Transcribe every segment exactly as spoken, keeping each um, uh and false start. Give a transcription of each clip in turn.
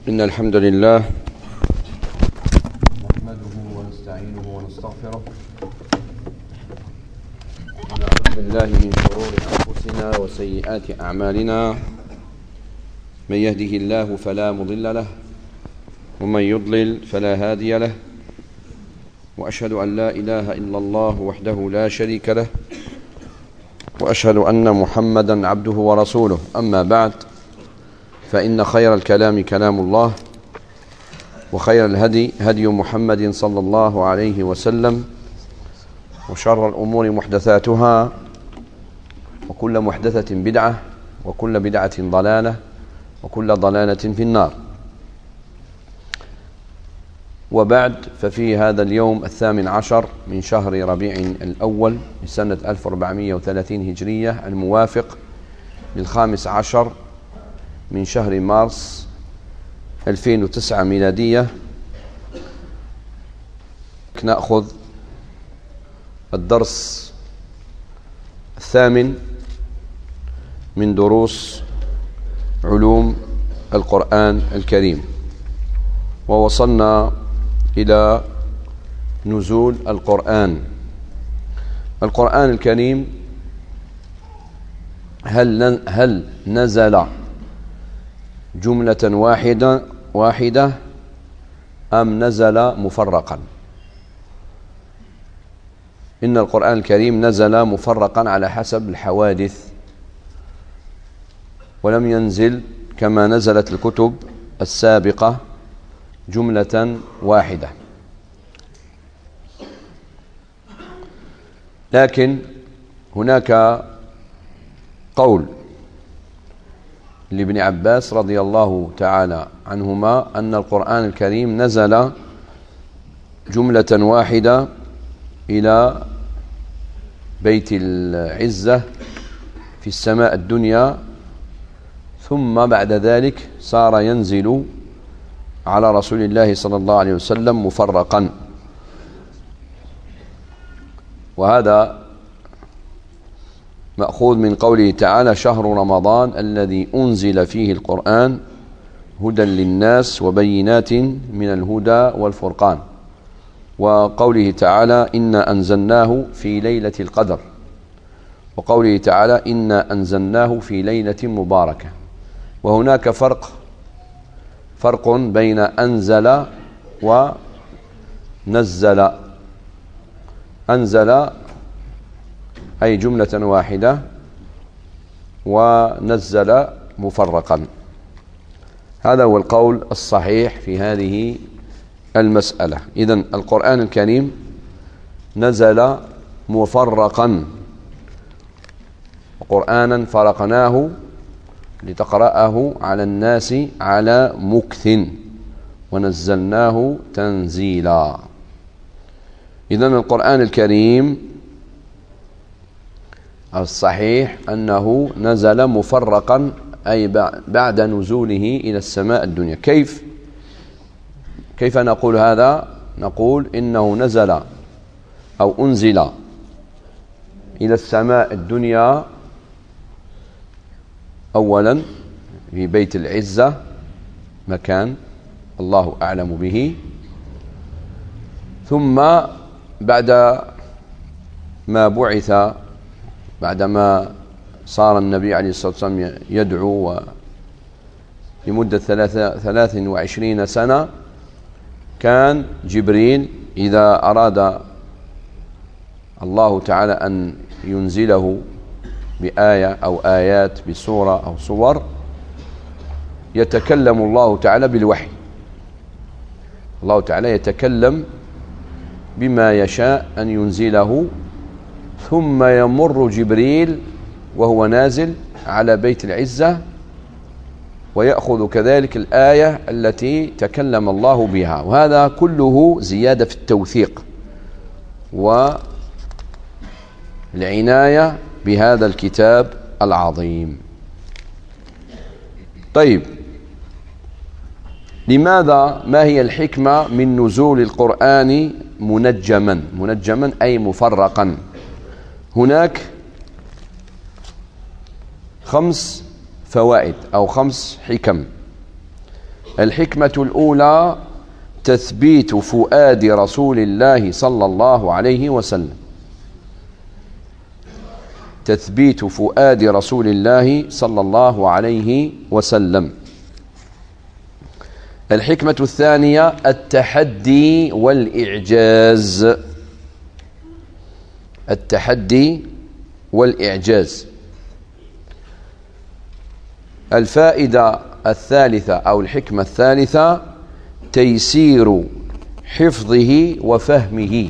إن الحمد لله نحمده ونستعينه ونستغفره ونعوذ بالله من شرور أنفسنا وسيئات أعمالنا. من يهده الله فلا مضل له ومن يضلل فلا هادي له، وأشهد أن لا إله إلا الله وحده لا شريك له، وأشهد أن محمدا عبده ورسوله. أما بعد، فإن خير الكلام كلام الله، وخير الهدي هدي محمد صلى الله عليه وسلم، وشر الأمور محدثاتها، وكل محدثة بدعة، وكل بدعة ضلالة، وكل ضلالة في النار. وبعد، ففي هذا اليوم الثامن عشر من شهر ربيع الأول لسنة ألف وأربعمائة وثلاثين هجرية، الموافق للخامس عشر من شهر مارس ألفين وتسعة ميلادية، نأخذ الدرس الثامن من دروس علوم القرآن الكريم، ووصلنا إلى نزول القرآن. القرآن الكريم هل هل نزل جملة واحدة واحدة أم نزل مفرقا؟ إن القرآن الكريم نزل مفرقا على حسب الحوادث، ولم ينزل كما نزلت الكتب السابقة جملة واحدة. لكن هناك قول لابن عباس رضي الله تعالى عنهما أن القرآن الكريم نزل جملة واحدة إلى بيت العزة في السماء الدنيا، ثم بعد ذلك صار ينزل على رسول الله صلى الله عليه وسلم مفرقا. وهذا مأخوذ من قوله تعالى: شهر رمضان الذي أنزل فيه القرآن هدى للناس وبينات من الهدى والفرقان. وقوله تعالى: إنا أنزلناه في ليلة القدر. وقوله تعالى: إنا أنزلناه في ليلة مباركة. وهناك فرق فرق بين أنزل ونزل. أنزل أي جملة واحدة، ونزل مفرقا. هذا هو القول الصحيح في هذه المسألة. إذن القرآن الكريم نزل مفرقا، قرآنا فرقناه لتقرأه على الناس على مكث، ونزلناه تنزيلا. إذن القرآن الكريم الصحيح أنه نزل مفرقا، أي بعد نزوله إلى السماء الدنيا. كيف كيف نقول هذا؟ نقول إنه نزل أو أنزل إلى السماء الدنيا أولا في بيت العزة، مكان الله أعلم به، ثم بعد ما بعث، بعدما صار النبي عليه الصلاة والسلام يدعو لمدة ثلاث وعشرين سنة، كان جبريل إذا أراد الله تعالى أن ينزله بآية أو آيات، بسورة أو صور، يتكلم الله تعالى بالوحي. الله تعالى يتكلم بما يشاء أن ينزله، ثم يمر جبريل وهو نازل على بيت العزة ويأخذ كذلك الآية التي تكلم الله بها. وهذا كله زيادة في التوثيق والعناية بهذا الكتاب العظيم. طيب، لماذا؟ ما هي الحكمة من نزول القرآن منجما؟ منجما أي مفرقا. هناك خمس فوائد أو خمس حكم. الحكمة الأولى تثبيت فؤاد رسول الله صلى الله عليه وسلم، تثبيت فؤاد رسول الله صلى الله عليه وسلم. الحكمة الثانية التحدي والإعجاز، التحدي والإعجاز. الفائدة الثالثة أو الحكمة الثالثة تيسير حفظه وفهمه،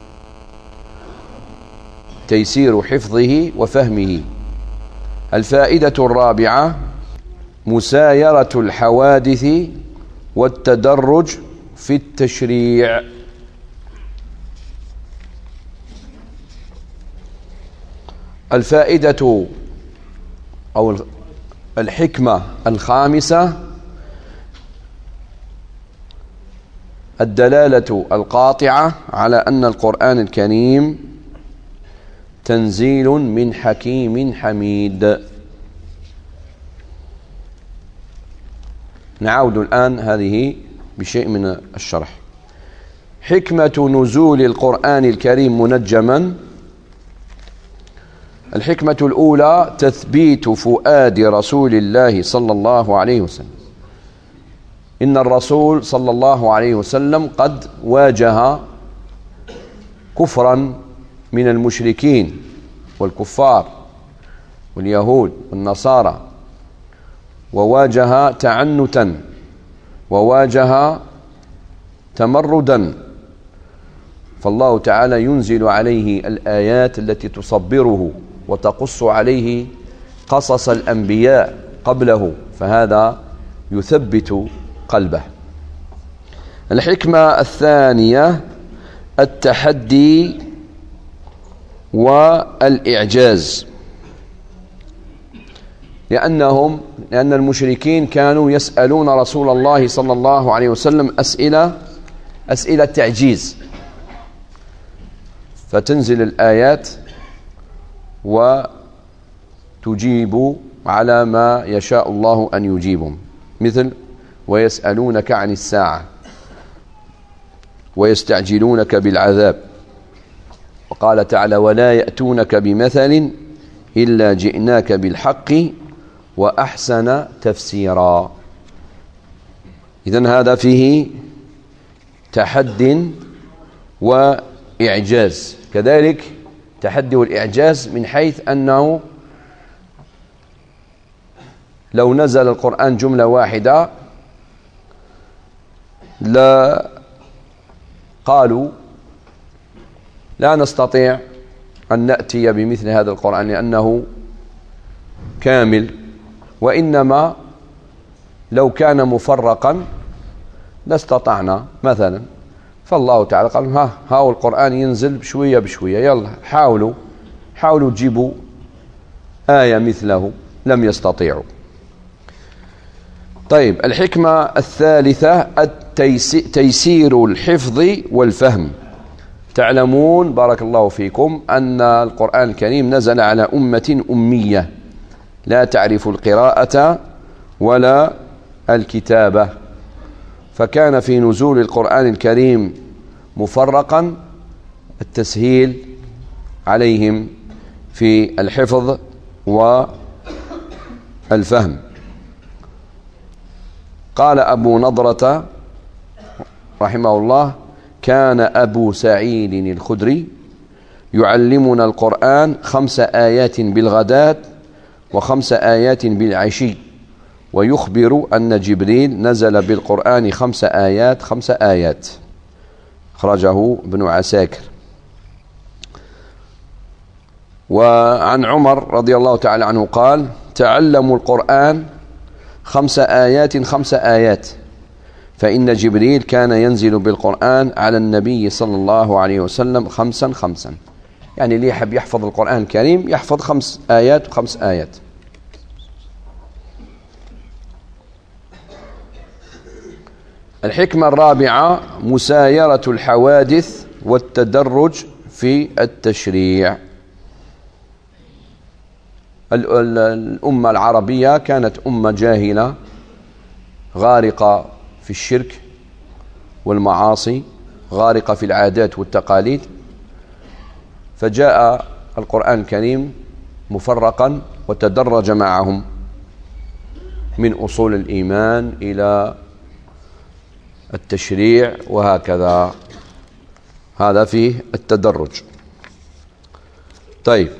تيسير حفظه وفهمه. الفائدة الرابعة مسايرة الحوادث والتدرج في التشريع. الفائدة أو الحكمة الخامسة الدلالة القاطعة على أن القرآن الكريم تنزيل من حكيم حميد. نعود الآن هذه بشيء من الشرح. حكمة نزول القرآن الكريم منجما. الحكمة الأولى تثبيت فؤاد رسول الله صلى الله عليه وسلم. إن الرسول صلى الله عليه وسلم قد واجه كفرا من المشركين والكفار واليهود والنصارى، وواجه تعنتا وواجه تمردا، فالله تعالى ينزل عليه الآيات التي تصبره وتقص عليه قصص الأنبياء قبله، فهذا يثبت قلبه. الحكمة الثانية التحدي والإعجاز، لأنهم لأن المشركين كانوا يسألون رسول الله صلى الله عليه وسلم أسئلة أسئلة تعجيز، فتنزل الآيات وتجيب على ما يشاء الله أن يجيبهم، مثل ويسألونك عن الساعة ويستعجلونك بالعذاب، وقال تعالى ولا يأتونك بمثل إلا جئناك بالحق وأحسن تفسيرا. إذن هذا فيه تحد وإعجاز. كذلك تحدي والإعجاز من حيث أنه لو نزل القرآن جملة واحدة لا قالوا لا نستطيع أن نأتي بمثل هذا القرآن لأنه كامل، وإنما لو كان مفرقا لاستطعنا مثلا. فالله تعالى قال ها هاو القرآن ينزل بشوية بشوية، يلا حاولوا حاولوا تجيبوا آية مثله، لم يستطيعوا. طيب الحكمة الثالثة تيسير الحفظ والفهم. تعلمون بارك الله فيكم أن القرآن الكريم نزل على أمة أمية لا تعرف القراءة ولا الكتابة، فكان في نزول القرآن الكريم مفرقا التسهيل عليهم في الحفظ والفهم. قال أبو نضرة رحمه الله كان أبو سعيد الخدري يعلمنا القرآن خمس آيات بالغداة وخمس آيات بالعشي، ويخبر أن جبريل نزل بالقرآن خمس آيات خمس آيات. أخرجه ابن عساكر. وعن عمر رضي الله تعالى عنه قال تعلموا القرآن خمس آيات خمس آيات، فإن جبريل كان ينزل بالقرآن على النبي صلى الله عليه وسلم خمسا خمسا. يعني اللي يحب يحفظ القرآن الكريم يحفظ خمس آيات وخمس آيات. الحكمة الرابعة مسايرة الحوادث والتدرج في التشريع. الأمة العربية كانت أمة جاهلة غارقة في الشرك والمعاصي، غارقة في العادات والتقاليد، فجاء القرآن الكريم مفرقا وتدرج معهم من أصول الإيمان إلى التشريع وهكذا. هذا فيه التدرج. طيب،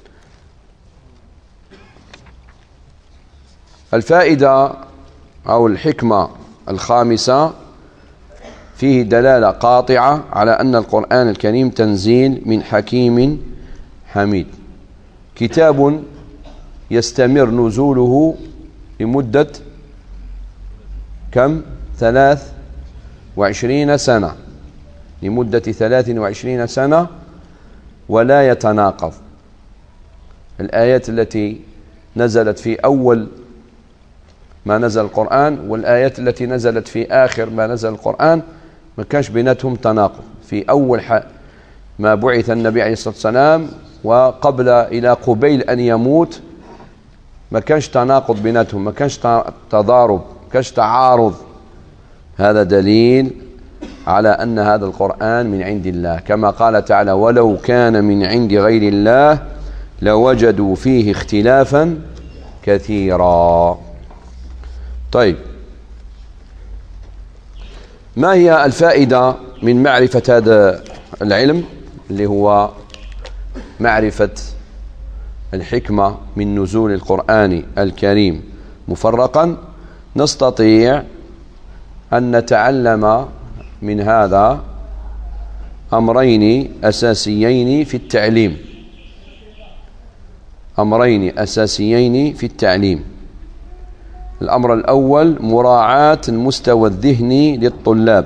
الفائدة أو الحكمة الخامسة، فيه دلالة قاطعة على أن القرآن الكريم تنزيل من حكيم حميد، كتاب يستمر نزوله لمدة كم؟ ثلاث وعشرين سنة، لمدة ثلاث وعشرين سنة، ولا يتناقض. الآيات التي نزلت في أول ما نزل القرآن والآيات التي نزلت في آخر ما نزل القرآن ما كانش بيناتهم تناقض. في أول ما بعث النبي عليه الصلاة والسلام وقبل إلى قبيل أن يموت ما كانش تناقض بيناتهم، ما كانش تضارب، ما كانش تعارض. هذا دليل على أن هذا القرآن من عند الله، كما قال تعالى: ولو كان من عند غير الله لوجدوا فيه اختلافا كثيرا. طيب، ما هي الفائدة من معرفة هذا العلم اللي هو معرفة الحكمة من نزول القرآن الكريم مفرقا؟ نستطيع أن نتعلم من هذا أمرين أساسيين في التعليم، أمرين أساسيين في التعليم. الأمر الأول مراعاة المستوى الذهني للطلاب،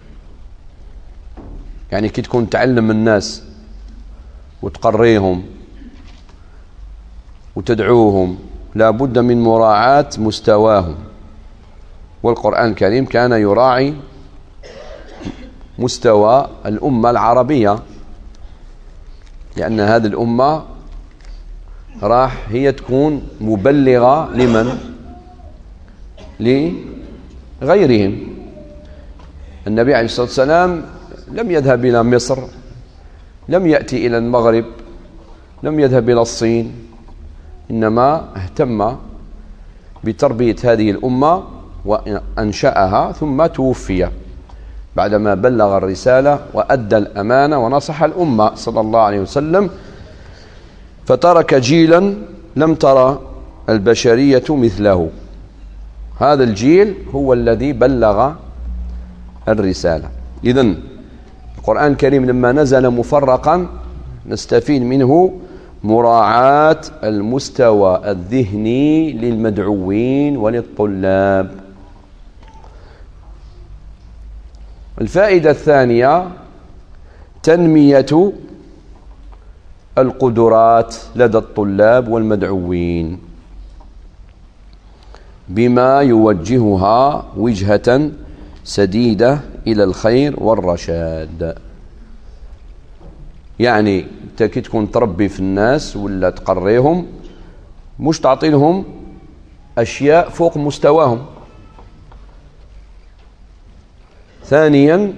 يعني كي تكون تعلم الناس وتقريهم وتدعوهم لا بد من مراعاة مستواهم، والقرآن الكريم كان يراعي مستوى الأمة العربية، لأن هذه الأمة راح هي تكون مبلغة لمن؟ لغيرهم. النبي عليه الصلاة والسلام لم يذهب إلى مصر، لم يأتي إلى المغرب، لم يذهب إلى الصين، إنما اهتم بتربية هذه الأمة وأنشأها، ثم توفي بعدما بلغ الرسالة وأدى الأمانة ونصح الأمة صلى الله عليه وسلم، فترك جيلا لم ترى البشرية مثله. هذا الجيل هو الذي بلغ الرسالة. إذن القرآن الكريم لما نزل مفرقا نستفيد منه مراعاة المستوى الذهني للمدعوين وللطلاب. الفائدة الثانية تنمية القدرات لدى الطلاب والمدعوين بما يوجهها وجهة سديدة إلى الخير والرشاد. يعني انت كي تكون تربي في الناس ولا تقريهم، مش تعطي لهم أشياء فوق مستواهم. ثانيا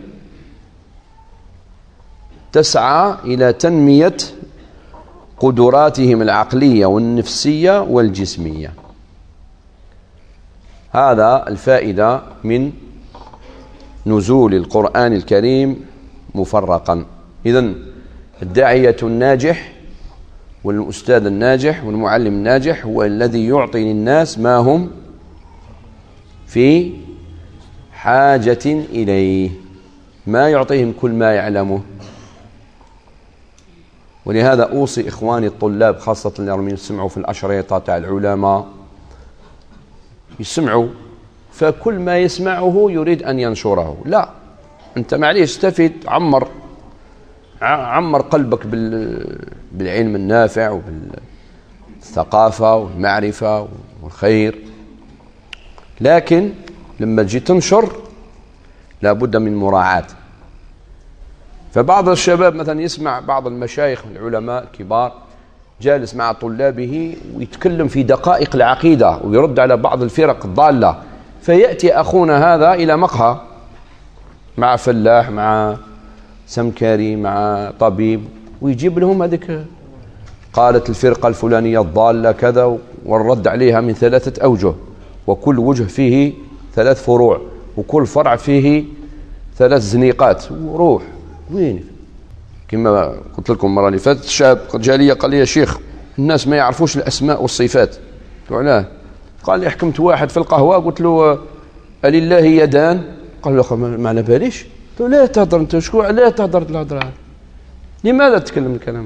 تسعى إلى تنمية قدراتهم العقلية والنفسية والجسمية. هذا الفائدة من نزول القرآن الكريم مفرقا. إذن الداعية الناجح والأستاذ الناجح والمعلم الناجح هو الذي يعطي للناس ما هم في حاجة إليه، ما يعطيهم كل ما يعلمه. ولهذا أوصي إخواني الطلاب خاصة اللي يسمعوا في الأشرطة تاع العلماء، يسمعوا فكل ما يسمعه يريد أن ينشره. لا، أنت معليش استفيد، عمر عمر قلبك بالعلم النافع وبالثقافة والمعرفة والخير، لكن لما تجي تنشر لابد من مراعاة. فبعض الشباب مثلا يسمع بعض المشايخ العلماء الكبار جالس مع طلابه ويتكلم في دقائق العقيدة ويرد على بعض الفرق الضالة فيأتي أخونا هذا إلى مقهى مع فلاح مع سمكري مع طبيب ويجيب لهم هذيك قالت الفرقة الفلانية الضالة كذا، والرد عليها من ثلاثة أوجه، وكل وجه فيه ثلاث فروع، وكل فرع فيه ثلاث زنيقات. وروح وين؟ كما قلت لكم المرة اللي فاتت الشاب قد جاء لي قال لي يا شيخ الناس ما يعرفوش الأسماء والصفات. قلت له علاه؟ قال لي حكمت واحد في القهوة قلت له ألله يدان؟ قال له ما على باليش. قلت له لا تهضر انت شكون لا تهضر الهضره، لماذا تتكلم الكلام؟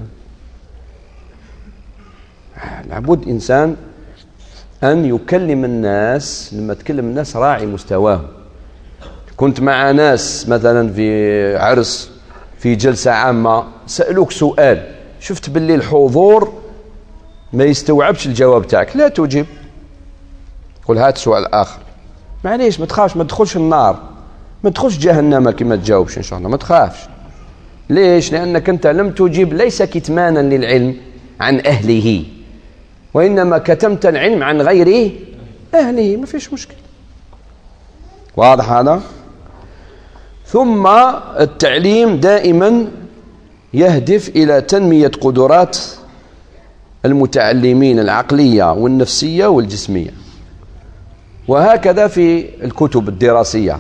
لابد انسان ان يكلم الناس، لما تكلم الناس راعي مستواهم. كنت مع ناس مثلا في عرس في جلسه عامه سالوك سؤال شفت باللي الحضور ما يستوعبش الجواب تاعك، لا تجيب، قل هات سؤال اخر. معليش ما تخافش، ما تدخلش النار، ما تدخلش جهنم كما تجاوبش ان شاء الله، ما تخافش. ليش؟ لانك انت لم تجيب ليس كتمانا للعلم عن اهله، وانما كتمت العلم عن غير اهله، ما فيش مشكله. واضح هذا؟ ثم التعليم دائما يهدف الى تنميه قدرات المتعلمين العقليه والنفسيه والجسميه، وهكذا في الكتب الدراسيه.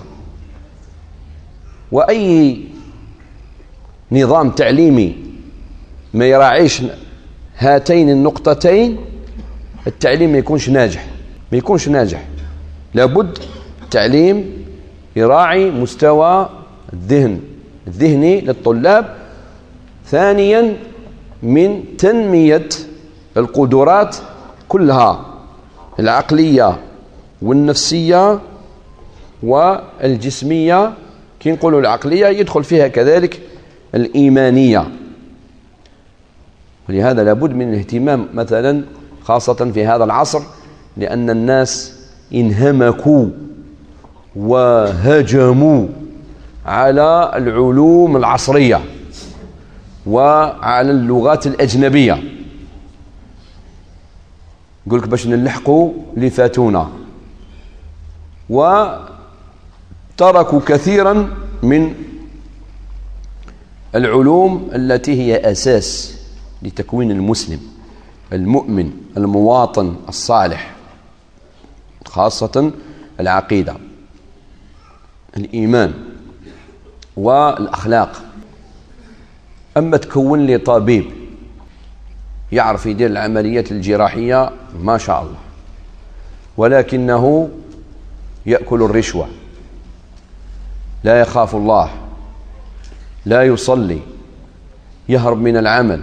وأي نظام تعليمي ما يراعيش هاتين النقطتين التعليم ما يكونش ناجح، ما يكونش ناجح. لابد التعليم يراعي مستوى الذهن الذهني للطلاب. ثانيا من تنمية القدرات كلها، العقلية والنفسية والجسمية. كي نقولوا العقلية يدخل فيها كذلك الإيمانية. ولهذا لابد من الاهتمام مثلا خاصة في هذا العصر، لأن الناس انهمكوا وهجموا على العلوم العصرية وعلى اللغات الأجنبية. يقول لك باش نلحقوا اللي فاتونا، وتركوا كثيرا من العلوم التي هي أساس لتكوين المسلم المؤمن المواطن الصالح، خاصة العقيدة، الإيمان والأخلاق. أما تكون لي طبيب يعرف يدير العمليات الجراحية ما شاء الله، ولكنه يأكل الرشوة، لا يخاف الله، لا يصلي، يهرب من العمل،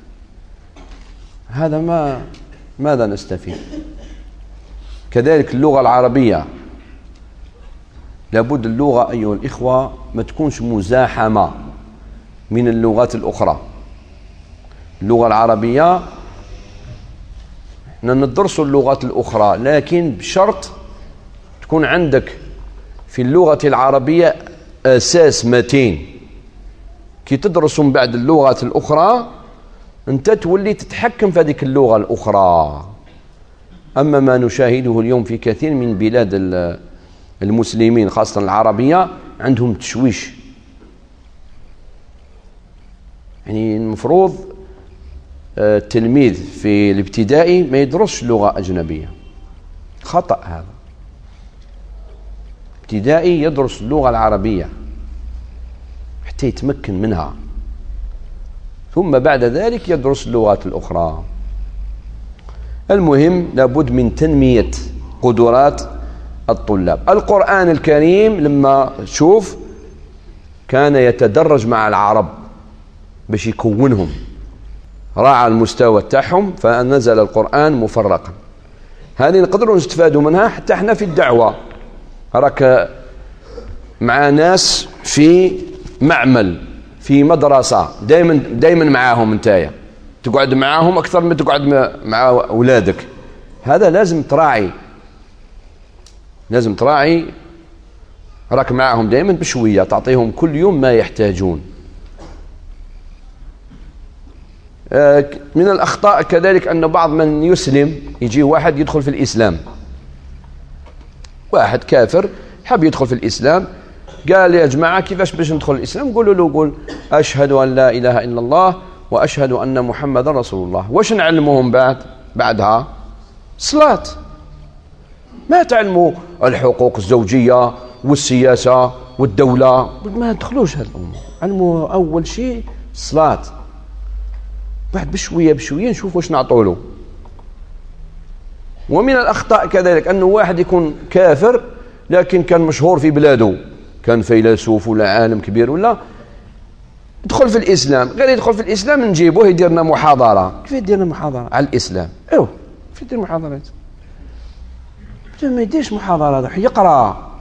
هذا ما ماذا نستفيد؟ كذلك اللغة العربية، لابد اللغة أيها الإخوة ما تكونش مزاحمة من اللغات الأخرى. اللغة العربية احنا ندرس اللغات الأخرى، لكن بشرط تكون عندك في اللغة العربية أساس متين، كي تدرس من بعد اللغات الأخرى أنت تولي تتحكم في هذه اللغة الأخرى. أما ما نشاهده اليوم في كثير من بلاد المسلمين خاصة العربية عندهم تشويش، يعني المفروض التلميذ في الابتدائي ما يدرسش لغة أجنبية، خطأ هذا. ابتدائي يدرس اللغة العربية حتى يتمكن منها، ثم بعد ذلك يدرس اللغات الأخرى. المهم لابد من تنمية قدرات الطلاب. القرآن الكريم لما تشوف كان يتدرج مع العرب باش يكونهم، راعى المستوى تاعهم فنزل القرآن مفرقا. هذه نقدروا نستفادوا منها حتى احنا في الدعوة. راك مع ناس في معمل في مدرسة دائما دائما معاهم، انتايا تقعد معاهم أكثر من تقعد مع أولادك، هذا لازم تراعي، لازم تراعي راك معاهم دائما بشوية، تعطيهم كل يوم ما يحتاجون. من الأخطاء كذلك أن بعض من يسلم يجي واحد يدخل في الإسلام واحد كافر حب يدخل في الإسلام، قال يا جماعة كيفاش باش ندخل الإسلام؟ قولوا له قول أشهد أن لا إله إلا الله وأشهد أن محمد رسول الله. واش نعلموهم بعد بعدها؟ صلاة. ما تعلموا الحقوق الزوجية والسياسة والدولة، ما ندخلوش هذه الأمور. علموا أول شيء الصلاة، بعد بشوية بشوية نشوف واش نعطوا له. ومن الأخطاء كذلك أنه واحد يكون كافر لكن كان مشهور في بلاده، كان فيلسوف ولا عالم كبير ولا يدخل في الإسلام، غير يدخل في الإسلام نجيبوه يدير لنا محاضرة. كيف يدير لنا محاضرة على الإسلام؟ ايوه كيف يدير محاضرات؟ ما يديرش محاضرة، يقرأ.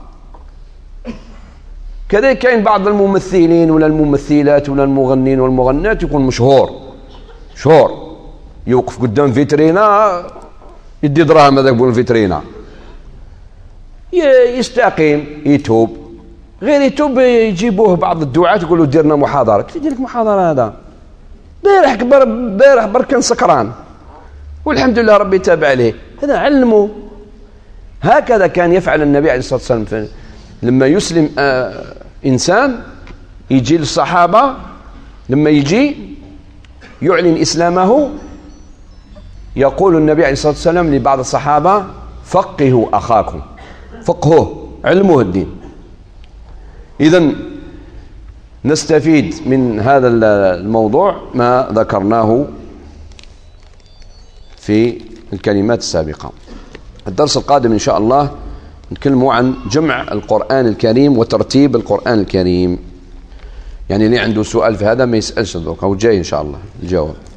كذلك كاين بعض الممثلين ولا الممثلات ولا المغنين والمغنات يكون مشهور مشهور يوقف قدام فيترينا يدي دراهم هذاك بول الفيترينا، يستقيم يتوب، غير يتوب يجيبوه بعض الدعاة يقولوا دير لنا محاضرة. كيف يدير لك محاضرة هذا؟ بارح كبر بارح برك كان سكران والحمد لله ربي تاب عليه. هذا علمه. هكذا كان يفعل النبي عليه الصلاة والسلام لما يسلم آه إنسان، يجي للصحابة لما يجي يعلن إسلامه يقول النبي عليه الصلاة والسلام لبعض الصحابة فقهوا أخاكم، فقهوه، علموه الدين. إذن نستفيد من هذا الموضوع ما ذكرناه في الكلمات السابقة. الدرس القادم إن شاء الله نتكلموا عن جمع القرآن الكريم وترتيب القرآن الكريم. يعني اللي عنده سؤال في هذا ما يسألش، دوك هو جاي إن شاء الله الجواب.